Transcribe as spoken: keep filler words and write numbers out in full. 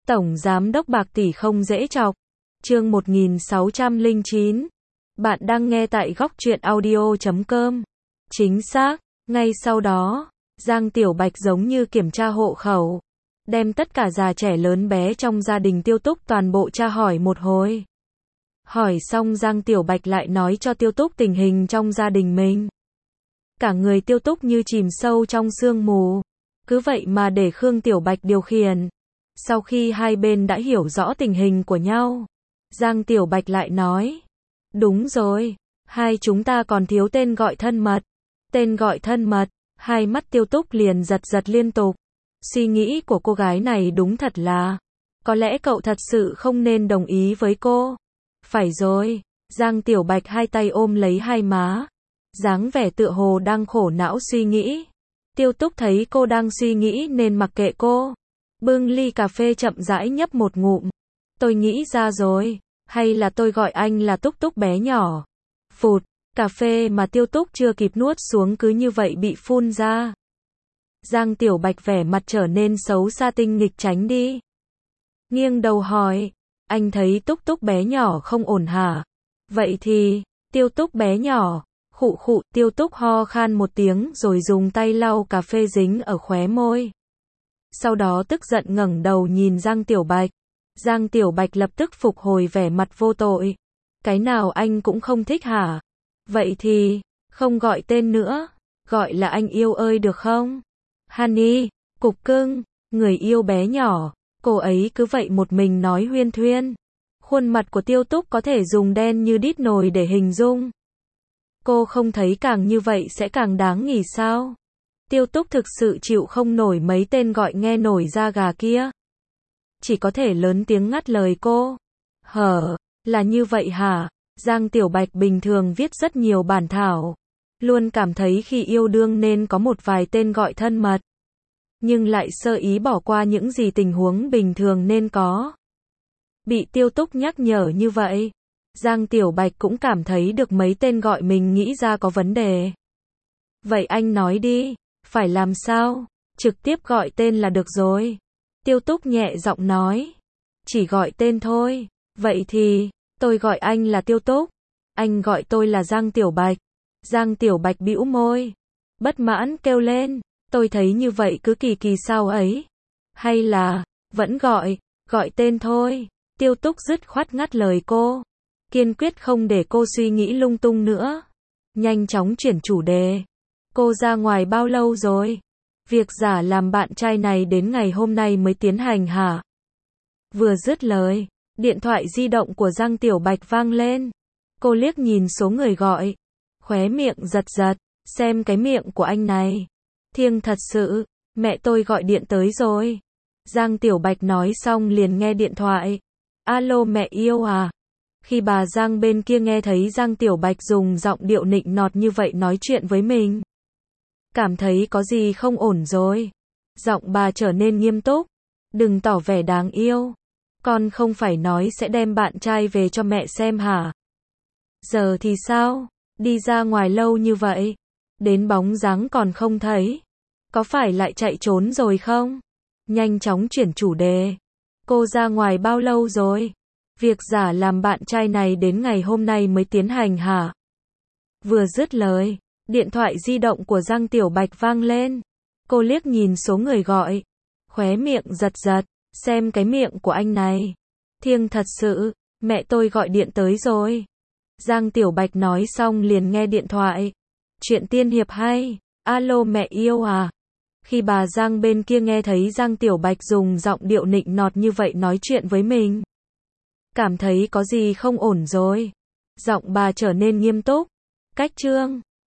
Tổng Giám đốc bạc tỷ không dễ chọc. Chương một nghìn sáu trăm lẻ chín. Bạn đang nghe tại góc truyện audio chấm com. Chính xác, ngay sau đó, Giang Tiểu Bạch giống như kiểm tra hộ khẩu, đem tất cả già trẻ lớn bé trong gia đình Tiêu Túc toàn bộ tra hỏi một hồi. Hỏi xong Giang Tiểu Bạch lại nói cho Tiêu Túc tình hình trong gia đình mình. Cả người Tiêu Túc như chìm sâu trong sương mù. Cứ vậy mà để Khương Tiểu Bạch điều khiển. Sau khi hai bên đã hiểu rõ tình hình của nhau, Giang Tiểu Bạch lại nói. Đúng rồi, hai chúng ta còn thiếu tên gọi thân mật. Tên gọi thân mật, hai mắt Tiêu Túc liền giật giật liên tục. Suy nghĩ của cô gái này đúng thật là, có lẽ cậu thật sự không nên đồng ý với cô. Phải rồi, Giang Tiểu Bạch hai tay ôm lấy hai má, dáng vẻ tựa hồ đang khổ não suy nghĩ. Tiêu Túc thấy cô đang suy nghĩ nên mặc kệ cô. Bưng ly cà phê chậm rãi nhấp một ngụm. Tôi nghĩ ra rồi, hay là tôi gọi anh là Túc Túc bé nhỏ. Phụt, cà phê mà Tiêu Túc chưa kịp nuốt xuống cứ như vậy bị phun ra. Giang Tiểu Bạch vẻ mặt trở nên xấu xa tinh nghịch tránh đi. Nghiêng đầu hỏi, anh thấy Túc Túc bé nhỏ không ổn hả? Vậy thì, Tiêu Túc bé nhỏ, khụ khụ, Tiêu Túc ho khan một tiếng rồi dùng tay lau cà phê dính ở khóe môi. Sau đó tức giận ngẩng đầu nhìn Giang Tiểu Bạch. Giang Tiểu Bạch lập tức phục hồi vẻ mặt vô tội. Cái nào anh cũng không thích hả? Vậy thì, không gọi tên nữa, gọi là anh yêu ơi được không? Honey, cục cưng, người yêu bé nhỏ, cô ấy cứ vậy một mình nói huyên thuyên. Khuôn mặt của Tiêu Túc có thể dùng đen như đít nồi để hình dung. Cô không thấy càng như vậy sẽ càng đáng nghỉ sao? Tiêu Túc thực sự chịu không nổi mấy tên gọi nghe nổi da gà kia. Chỉ có thể lớn tiếng ngắt lời cô. Hở, là như vậy hả? Giang Tiểu Bạch bình thường viết rất nhiều bản thảo. Luôn cảm thấy khi yêu đương nên có một vài tên gọi thân mật. Nhưng lại sơ ý bỏ qua những gì tình huống bình thường nên có. Bị Tiêu Túc nhắc nhở như vậy, Giang Tiểu Bạch cũng cảm thấy được mấy tên gọi mình nghĩ ra có vấn đề. Vậy anh nói đi, phải làm sao? Trực tiếp gọi tên là được rồi. Tiêu Túc nhẹ giọng nói. Chỉ gọi tên thôi. Vậy thì, tôi gọi anh là Tiêu Túc. Anh gọi tôi là Giang Tiểu Bạch. Giang Tiểu Bạch bĩu môi. Bất mãn kêu lên. Tôi thấy như vậy cứ kỳ kỳ sao ấy. Hay là, vẫn gọi, gọi tên thôi. Tiêu Túc dứt khoát ngắt lời cô. Kiên quyết không để cô suy nghĩ lung tung nữa. Nhanh chóng chuyển chủ đề. Cô ra ngoài bao lâu rồi? Việc giả làm bạn trai này đến ngày hôm nay mới tiến hành hả? Vừa dứt lời, điện thoại di động của Giang Tiểu Bạch vang lên. Cô liếc nhìn số người gọi. Khóe miệng giật giật, xem cái miệng của anh này. Thiêng thật sự, mẹ tôi gọi điện tới rồi. Giang Tiểu Bạch nói xong liền nghe điện thoại. Alo mẹ yêu à? Khi bà Giang bên kia nghe thấy Giang Tiểu Bạch dùng giọng điệu nịnh nọt như vậy nói chuyện với mình, cảm thấy có gì không ổn rồi. Giọng bà trở nên nghiêm túc. Đừng tỏ vẻ đáng yêu. Con không phải nói sẽ đem bạn trai về cho mẹ xem hả? Giờ thì sao? Đi ra ngoài lâu như vậy, đến bóng dáng còn không thấy. Có phải lại chạy trốn rồi không? Nhanh chóng chuyển chủ đề. Cô ra ngoài bao lâu rồi? Việc giả làm bạn trai này đến ngày hôm nay mới tiến hành hả? Vừa dứt lời, điện thoại di động của Giang Tiểu Bạch vang lên. Cô liếc nhìn số người gọi. Khóe miệng giật giật, xem cái miệng của anh này. Thiêng thật sự, mẹ tôi gọi điện tới rồi. Giang Tiểu Bạch nói xong liền nghe điện thoại. Chuyện tiên hiệp hay. Alo mẹ yêu à? Khi bà Giang bên kia nghe thấy Giang Tiểu Bạch dùng giọng điệu nịnh nọt như vậy nói chuyện với mình, cảm thấy có gì không ổn rồi. Giọng bà trở nên nghiêm túc. Cách trương.